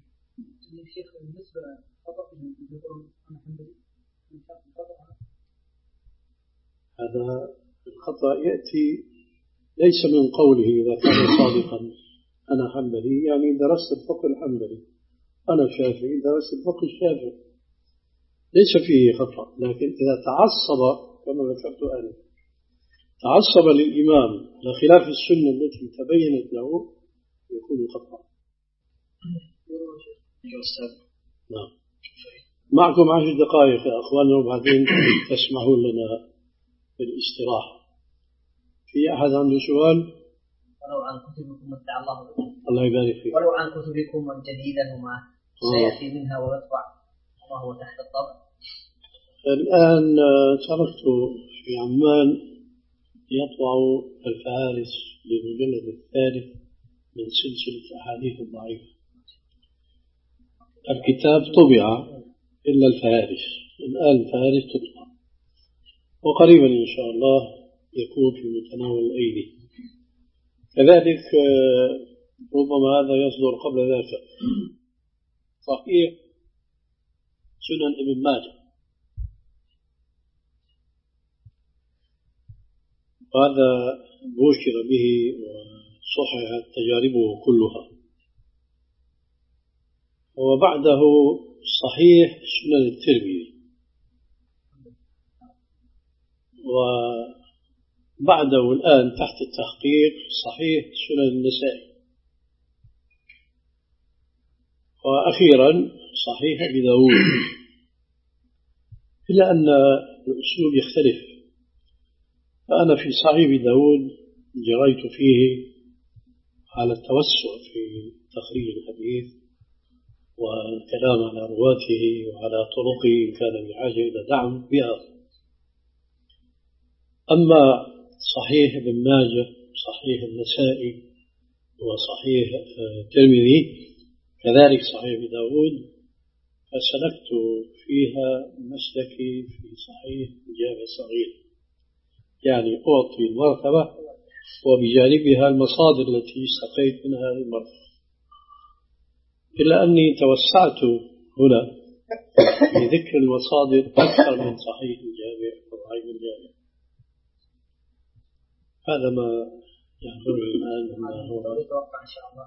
هذا الخطأ يأتي ليس من قوله إذا كان صادقا أنا حنبلي، يعني درست الفقه الحنبلي، أنا شافعي درست الفقه الشافعي، ليس فيه خطأ. لكن إذا تعصب كما ذكرت أنا تعصب للإمام على خلاف السنة التي تبينت له يكون خطأ. نعم. معكم عشر دقائق يا أخواننا وبعدين تسمحون لنا بالاستراحة. في أحد عنده سؤال؟ ولو عن كتبكم متع الله بكم. الله يبارك فيك. ولو عن كتبكم جديدا وما سيأتي منها ويطبع وما هو تحت الطبع. الآن تركت في عمان يطبع الفهارس للمجلد الثالث من سلسلة أحاديث الضعيفة. الكتاب طبع إلا الفهارس، الآن الفهارس تطبع وقريبا إن شاء الله يكون في متناول الأيدي. كذلك ربما هذا يصدر قبل ذلك صحيح سنن ابن ماجه، وهذا بشر به وصححت تجاربه كلها. وبعده صحيح سنن الترمذي، وبعده الآن تحت التحقيق صحيح سنن النسائي، وأخيرا صحيح أبي داود. إلا أن الأسلوب يختلف. فأنا في صحيح أبي داود جريت فيه على التوسع في تخريج الحديث والكلام على رواته وعلى طرقه إن كان بحاجة إلى دعم بها. أما صحيح ابن ماجه صحيح النسائي وصحيح الترمذي كذلك صحيح أبي داود فسلكت فيها مسلكي في صحيح الجامع الصغير، يعني أعطي المرتبة وبجانبها المصادر التي استقيت منها المرتبة. إلا أني توسعت هنا بذكر المصادر أكثر من صحيح الجامع وضعيف الجامع. هذا ما يحضرني الآن. ما هو إن شاء الله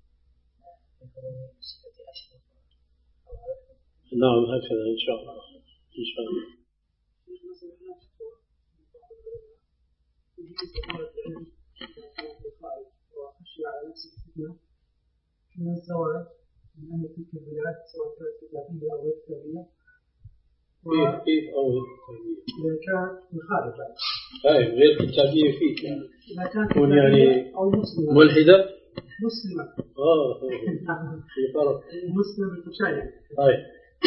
نعم هكذا إن شاء الله. إن شاء الله. من الزواج من أن تلك البلاد سواء كانت كتابية أو غير كتابية، كيف أو غير كتابية؟ إذا كانت من خارج أي غير كتابية فيك يعني إذا كانت يعني أو مسلمة ملحدة مسلمة آه في فرق مسلم بالفشاية. أي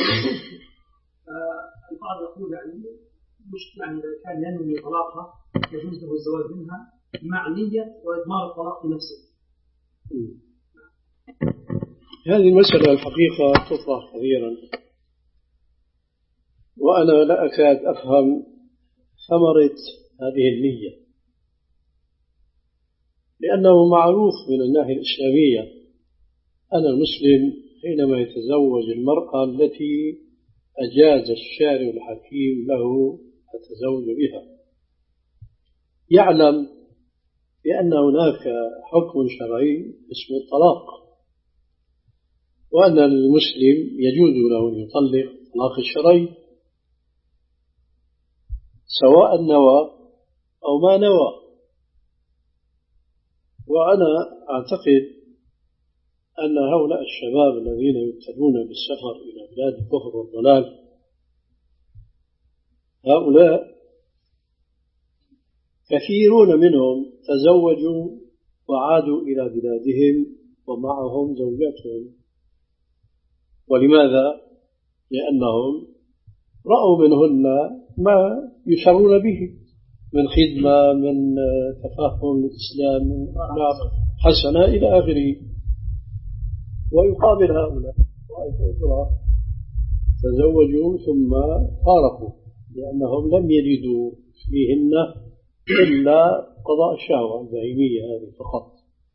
البعض يقول يعني مش يعني إذا كان ينوي طلاقها يجوز له الزواج منها مع نية وإضمار الطلاق بنفسه. هذه المسألة الحقيقة تطرح كثيرا، وأنا لا أكاد أفهم ثمرة هذه النية، لأنه معروف من الناحية الإسلامية أن المسلم حينما يتزوج المرأة التي أجاز الشارع الحكيم له التزوج بها يعلم بأن هناك حكم شرعي اسمه الطلاق، وأن المسلم يجوز له أن يطلق طلاق الشرعي سواء نوى أو ما نوى. وأنا أعتقد أن هؤلاء الشباب الذين يبتلون بالسفر إلى بلاد الكفر والضلال هؤلاء كثيرون منهم تزوجوا وعادوا إلى بلادهم ومعهم زوجاتهم. ولماذا؟ لأنهم رأوا منهن ما يشعرون به من خدمة، من تفهم الإسلام، من أخلاق حسنة إلى آخره. ويقابل هؤلاء طائفة أخرى تزوجوا ثم فارقوا لأنهم لم يجدوا فيهن إلا قضاء الشهوة البهيمية هذه فقط.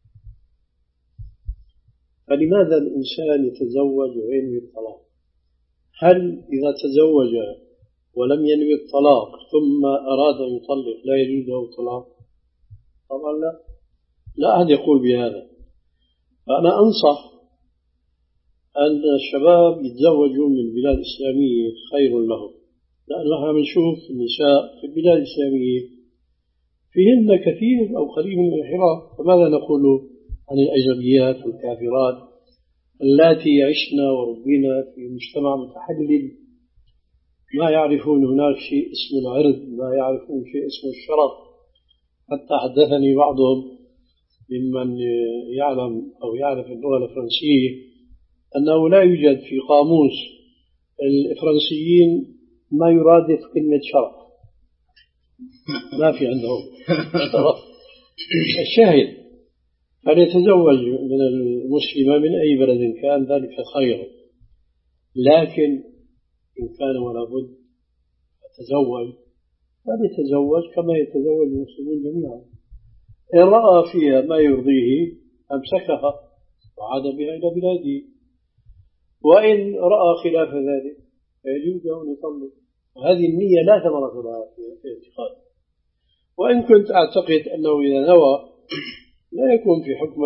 فلماذا الإنسان يتزوج وينوي الطلاق؟ هل إذا تزوج ولم ينوي الطلاق ثم أراد أن يطلق لا يجوز له الطلاق؟ طبعا لا، لا أحد يقول بهذا. فأنا أنصح أن الشباب يتزوجوا من البلاد الإسلامية خير لهم، لأن نحن بنشوف النساء في البلاد الإسلامية فيهن كثير أو قليل من الانحراف، فماذا نقول عن الأجنبيات والكافرات اللاتي عشنا وربينا في مجتمع متحلل ما يعرفون هناك شيء اسمه العرض، ما يعرفون شيء اسمه الشرف. حتى حدثني بعضهم ممن يعلم أو يعرف اللغة الفرنسية أنه لا يوجد في قاموس الفرنسيين ما يرادف كلمة شرف، ما في عندهم شرف. الشاهد فليتزوج من المسلمة من أي بلد كان ذلك خير، لكن إن كان ولا بد يتزوج فليتزوج كما يتزوج المسلمون جميعا. إن رأى فيها ما يرضيه أمسكها وعاد بها إلى بلاده، وإن رأى خلاف ذلك فيجوز له أن يطلق. وهذه النية لا ثمرة لها في الاعتقاد. وإن كنت أعتقد أنه إذا نوى لا يكون في حكم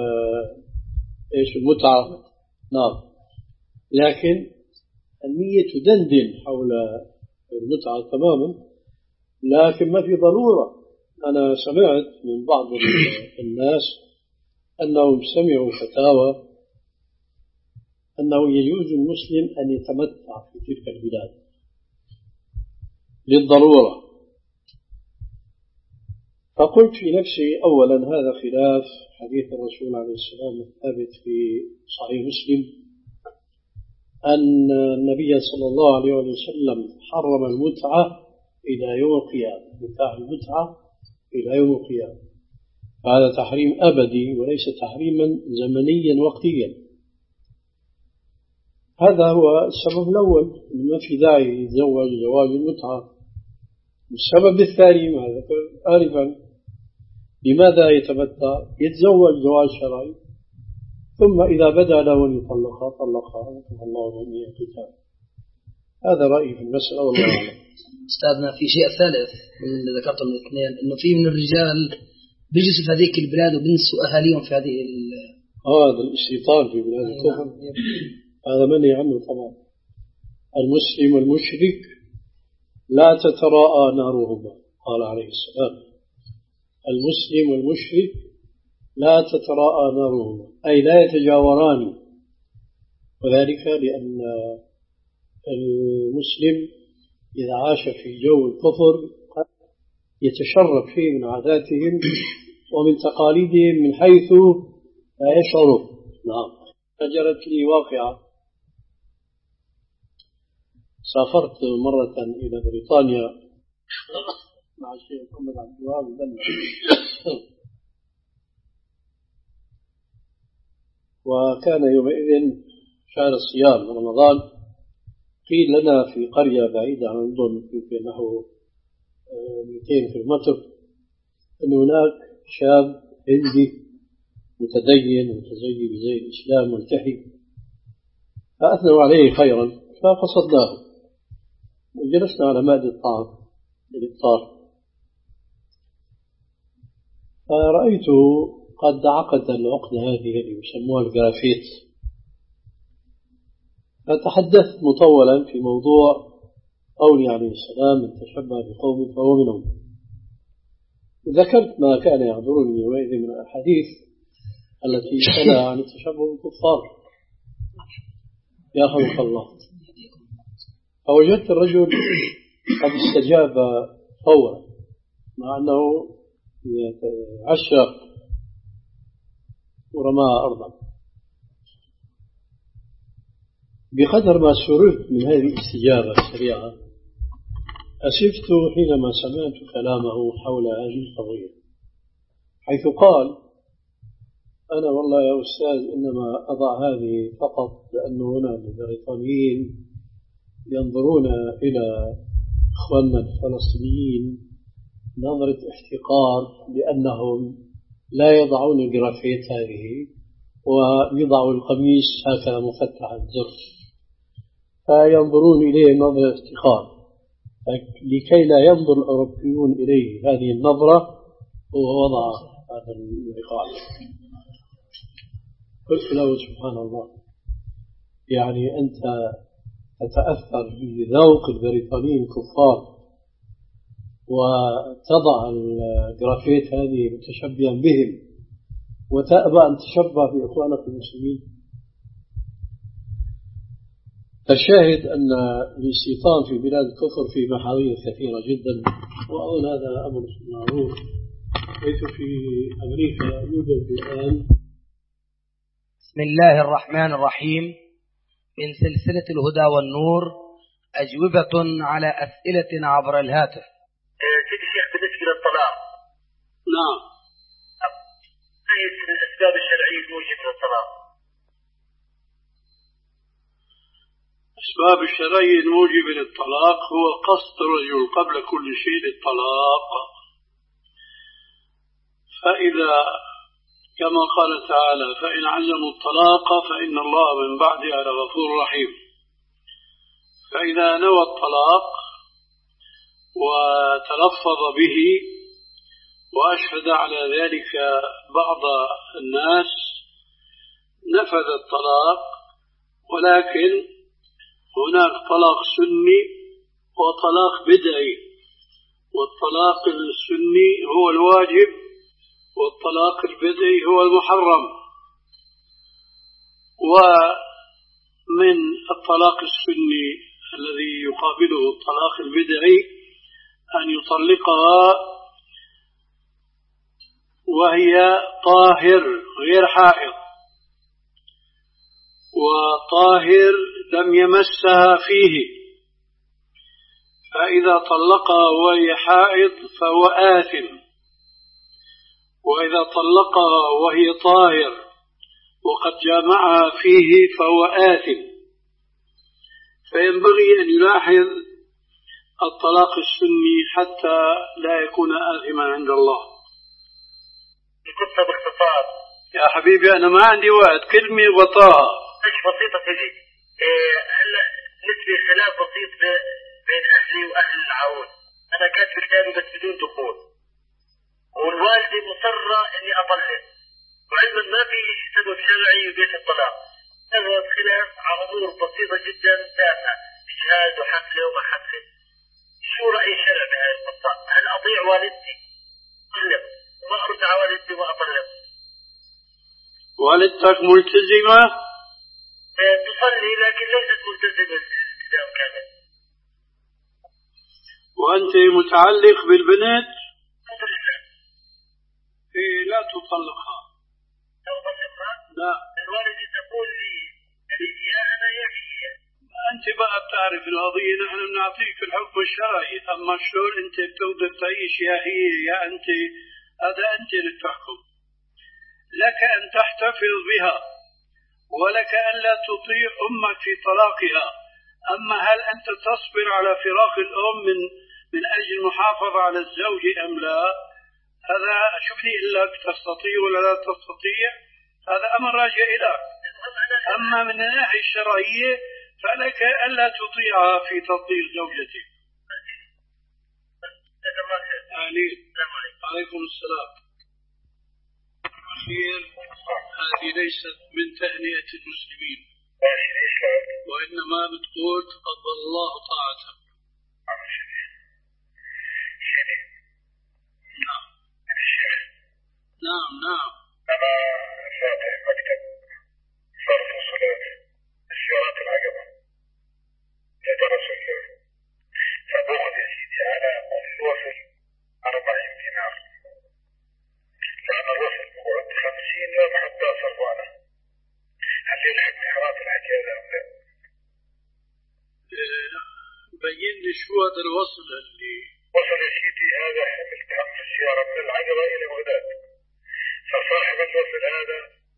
المتعة، نعم، لكن النية تدندن حول المتعة تماما، لكن ما في ضرورة. أنا سمعت من بعض الناس أنهم سمعوا فتاوى أنه يجوز المسلم أن يتمتع في تلك البلاد للضرورة. فقلت في نفسي أولا هذا خلاف حديث الرسول عليه السلام الثابت في صحيح مسلم أن النبي صلى الله عليه وسلم حرم المتعة إلى يوم القيامة، متاع المتعة إلى يوم القيامة. هذا تحريم أبدي وليس تحريما زمنيا وقتيا. هذا هو السبب الأول، ما في داعي يتزوج زواج المتعة. السبب الثاني ما ذكر آنفا، لماذا يتمتع؟ يتزوج زواج شرعي ثم إذا بدا له أن يطلقها طلقها وكفى الله جميع الكتاب. هذا رأيي في المسألة والله أعلم. أستاذنا في شيء ثالث من اللي ذكرته من الاثنين، إنه في من الرجال بيجلسوا في هذيك البلاد وبنسوا أهاليهم في هذه هذا الاستيطان في بلاد الكفر، هذا منهي عنه طبعا. المسلم والمشرك لا تتراءى نارهما، قال عليه السلام المسلم والمشرك لا تتراءى نارهما، أي لا يتجاوران. وذلك لأن المسلم إذا عاش في جو الكفر يتشرب شيء من عاداتهم ومن تقاليدهم من حيث لا يشعر. نعم، جرت لي واقعة. سافرت مرة إلى بريطانيا مع الشيخ محمد عبد الوهاب البنا، وكان يومئذ شهر الصيام رمضان. قيل لنا في قرية بعيدة عن لندن يمكن نحو مئتين كيلومتر أن هناك شاب هندي متدين متزي بزي الإسلام ملتحي، فأثنوا عليه خيرا فقصدناه وجلسنا على مائدة الطعام للإفطار، فرأيته قد عقد العقدة هذه اللي يسموها الجرافيت. فتحدثت مطولا في موضوع قوله عليه السلام من تشبه بقوم فهو منهم، وذكرت ما كان يحضرني يومئذ من الأحاديث التي تنهى عن التشبه بالكفار يا خلق الله. فوجدت الرجل قد استجاب فورا مع أنه يتعشق ورماها أرضا. بقدر ما سررت من هذه الاستجابة السريعة أسفت حينما سمعت كلامه حول هذه القضية، حيث قال أنا والله يا أستاذ إنما أضع هذه فقط لأنه هنا البريطانيين ينظرون إلى إخواننا الفلسطينيين نظرة احتقار لأنهم لا يضعون الجرافيت هذه ويضعوا القميص هكذا مفتح الزر، فينظرون إليه نظرة افتخار. لكي لا ينظر الأوروبيون إليه هذه النظرة هو وضع هذا الوقاية. قلت له سبحان الله، يعني أنت تتأثر بذوق البريطانيين الكفار وتضع الجرافيت هذه متشبها بهم وتأبى أن تشبه بإخوانك المسلمين. الشاهد أن الاستيطان في بلاد الكفر في محاور كثيرة جدا، وأظن هذا أمر معروف. حيث في أمريكا يوجد الآن. بسم الله الرحمن الرحيم. من سلسلة الهدى والنور أجوبة على أسئلة عبر الهاتف. سيدي الشيخ بالنسبة للطلاق، نعم، أي الأسباب الشرعية الموجبة للطلاق؟ الأسباب الشرعية الموجبة للطلاق هو قصد الرجل قبل كل شيء للطلاق، فإذا كما قال تعالى فإن عزموا الطلاق فإن الله من بعدها لغفور رحيم. فإذا نوى الطلاق وتلفظ به وأشهد على ذلك بعض الناس نفذ الطلاق. ولكن هناك طلاق سني وطلاق بدعي، والطلاق السني هو الواجب والطلاق البدعي هو المحرم. ومن الطلاق السني الذي يقابله الطلاق البدعي أن يطلقها وهي طاهر غير حائض، وطاهر لم يمسها فيه، فإذا طلقها وهي حائض فهو آثم، وإذا طلقها وهي طاهر وقد جامعها فيه فهو آثم. فينبغي أن يلاحظ الطلاق السني حتى لا يكون آثما عند الله. قصة باختصار يا حبيبي أنا ما عندي وقت، كلمة غطاها. مش بسيطة تجي هلا نسبة خلاف بسيط بين أهلي وأهل العون. أنا كاتب كتابي بس بدون دخول، والوالدة مصرة إني أطلق، وعلما ما في سبب شرعي يبيح الطلاق. هذا الخلاف على أمور بسيطة جدا تافهة، إجهاز وحفلة وما حفلة. شو رأي الشرع بهذه القصة؟ هل أطيع والدتي أطلق وما أرد على والدتي وأطلق؟ والدتك ملتزمة؟ تصلي لكن ليست ملتزمة الالتزام كامل. وأنت متعلق بالبنت؟ الحمد لله. إيه لا تطلقها. لا أطلقها؟ لا. الوالدة تقول لي يا أنا يا هي. أنت بقى بتعرف القضية، نحن بنعطيك الحكم الشرعي، أما شلون أنت بتقدر تعيش يا هي يا أنت، هذا أنت اللي تحكم. لك أن تحتفظ بها ولك أن لا تطيع أمك في طلاقها. أما هل أنت تصبر على فراق الأم من من أجل المحافظة على الزوج أم لا؟ هذا شو بدي أقول لك، تستطيع ولا لا تستطيع، هذا أمر راجع إليك. أما من الناحية الشرعية فلك أن لا تطيعها في تطليق زوجتك. عليكم السلام. أخير، هذه ليست من تهنئة المسلمين، وإنما بتقول تقبل الله طاعته. نعم نعم نعم. أنا فاتح مكتب صرف وصولات السيارات العجبة لدرس اليوم، فباخذ يا سيدي على الوصل أربعين دينار، لأن الوصل بقعد خمسين يوم حتى أصرفانه. هل يلحق بحرات العجلة أم لا؟ بين لي شو هذا الوصل اللي وصل يا سيدي هذا حمل حمل السيارة من العجبة إلى وداد، فصاحب الوصل هذا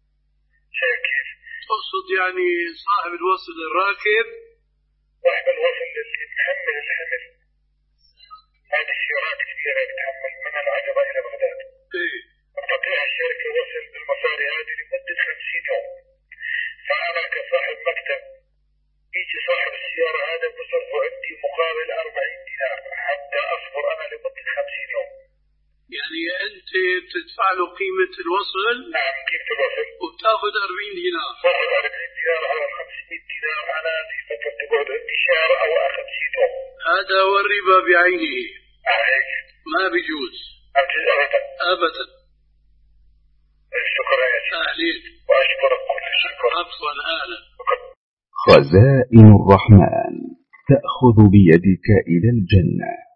كيف؟ تقصد يعني صاحب الوصل الراكب؟ صاحب الوصل اللي محمل الحمل، هذه السيارات كبيرة بتحمل من العجبة إلى بغداد. إيه. تعطيها الشركة وصل بالمصاري هذه لمدة خمسين يوم. فأنا كصاحب مكتب يجي صاحب السيارة هذا بصرفه عندي مقابل أربعين دينار حتى أصبر أنا لمدة خمسين يوم. يعني أنت بتدفع له قيمة الوصل؟ نعم قيمة الوصل. وبتاخذ أربعين دينار. باخذ أربعين دينار على خمسمية دينار أنا في فترة تقعد عندي شهر أو خمسين يوم. هذا هو الربا بعينه. أعيش. ما بيجوز. أبدا أبدا. أبدا. شكرا يا سيدي. عليك. وأشكرك كل شكر. عفوا أهلا. خزائن الرحمن تأخذ بيدك إلى الجنة.